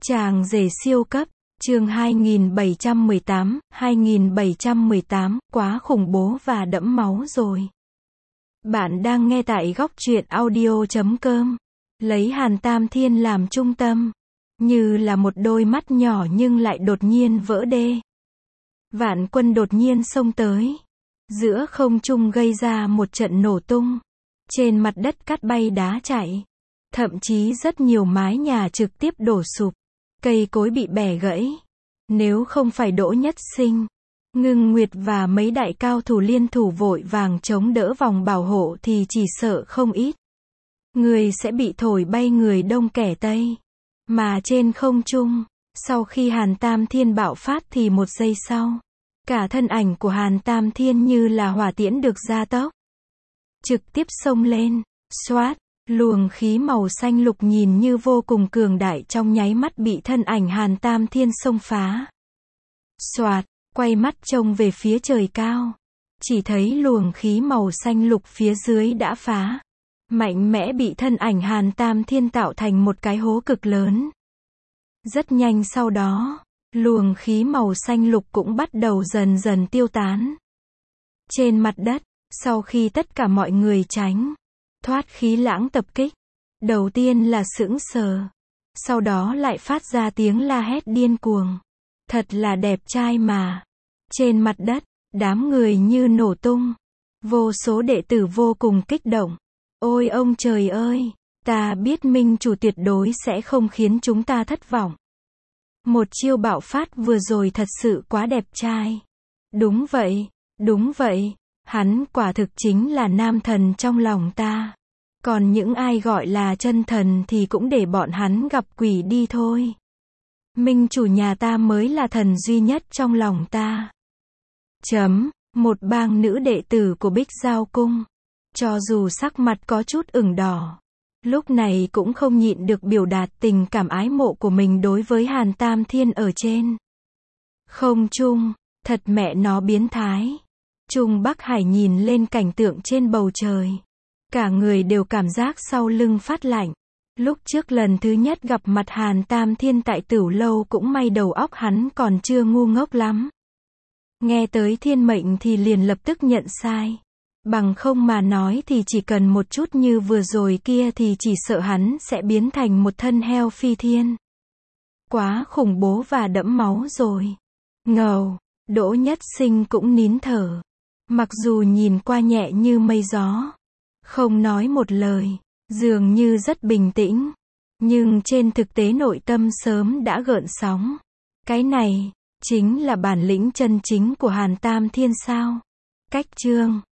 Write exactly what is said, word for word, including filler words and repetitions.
Chàng rể siêu cấp, chương hai nghìn bảy trăm mười tám, hai nghìn bảy trăm mười tám, quá khủng bố và đẫm máu rồi. Bạn đang nghe tại góc truyện audio chấm com. Lấy Hàn Tam Thiên làm trung tâm, như là một đôi mắt nhỏ nhưng lại đột nhiên vỡ đê. Vạn Quân đột nhiên xông tới, giữa không trung gây ra một trận nổ tung. Trên mặt đất cát bay đá chạy, thậm chí rất nhiều mái nhà trực tiếp đổ sụp, cây cối bị bẻ gãy. Nếu không phải Đỗ Nhất Sinh, Ngưng Nguyệt và mấy đại cao thủ liên thủ vội vàng chống đỡ vòng bảo hộ thì chỉ sợ không ít người sẽ bị thổi bay người đông kẻ tây. Mà trên không trung, sau khi Hàn Tam Thiên bạo phát thì một giây sau, cả thân ảnh của Hàn Tam Thiên như là hỏa tiễn được gia tốc, trực tiếp xông lên. Xoát, luồng khí màu xanh lục nhìn như vô cùng cường đại trong nháy mắt bị thân ảnh Hàn Tam Thiên xông phá. Xoạt, quay mắt trông về phía trời cao, chỉ thấy luồng khí màu xanh lục phía dưới đã phá, mạnh mẽ bị thân ảnh Hàn Tam Thiên tạo thành một cái hố cực lớn. Rất nhanh sau đó, luồng khí màu xanh lục cũng bắt đầu dần dần tiêu tán. Trên mặt đất, sau khi tất cả mọi người tránh thoát khí lãng tập kích, đầu tiên là sững sờ, sau đó lại phát ra tiếng la hét điên cuồng. Thật là đẹp trai mà. Trên mặt đất, đám người như nổ tung. Vô số đệ tử vô cùng kích động. Ôi ông trời ơi, ta biết minh chủ tuyệt đối sẽ không khiến chúng ta thất vọng. Một chiêu bạo phát vừa rồi thật sự quá đẹp trai. Đúng vậy, đúng vậy, hắn quả thực chính là nam thần trong lòng ta. Còn những ai gọi là chân thần thì cũng để bọn hắn gặp quỷ đi thôi. Minh chủ nhà ta mới là thần duy nhất trong lòng ta. Chấm, một bang nữ đệ tử của Bích Giao Cung, cho dù sắc mặt có chút ửng đỏ, lúc này cũng không nhịn được biểu đạt tình cảm ái mộ của mình đối với Hàn Tam Thiên ở trên không trung. Thật mẹ nó biến thái. Trung Bắc Hải nhìn lên cảnh tượng trên bầu trời, cả người đều cảm giác sau lưng phát lạnh. Lúc trước lần thứ nhất gặp mặt Hàn Tam Thiên tại Tửu Lâu cũng may đầu óc hắn còn chưa ngu ngốc lắm. Nghe tới thiên mệnh thì liền lập tức nhận sai. Bằng không mà nói thì chỉ cần một chút như vừa rồi kia thì chỉ sợ hắn sẽ biến thành một thân heo phi thiên. Quá khủng bố và đẫm máu rồi. Ngầu, Đỗ Nhất Sinh cũng nín thở. Mặc dù nhìn qua nhẹ như mây gió, không nói một lời, dường như rất bình tĩnh, nhưng trên thực tế nội tâm sớm đã gợn sóng. Cái này chính là bản lĩnh chân chính của Hàn Tam Thiên sao? Cách chương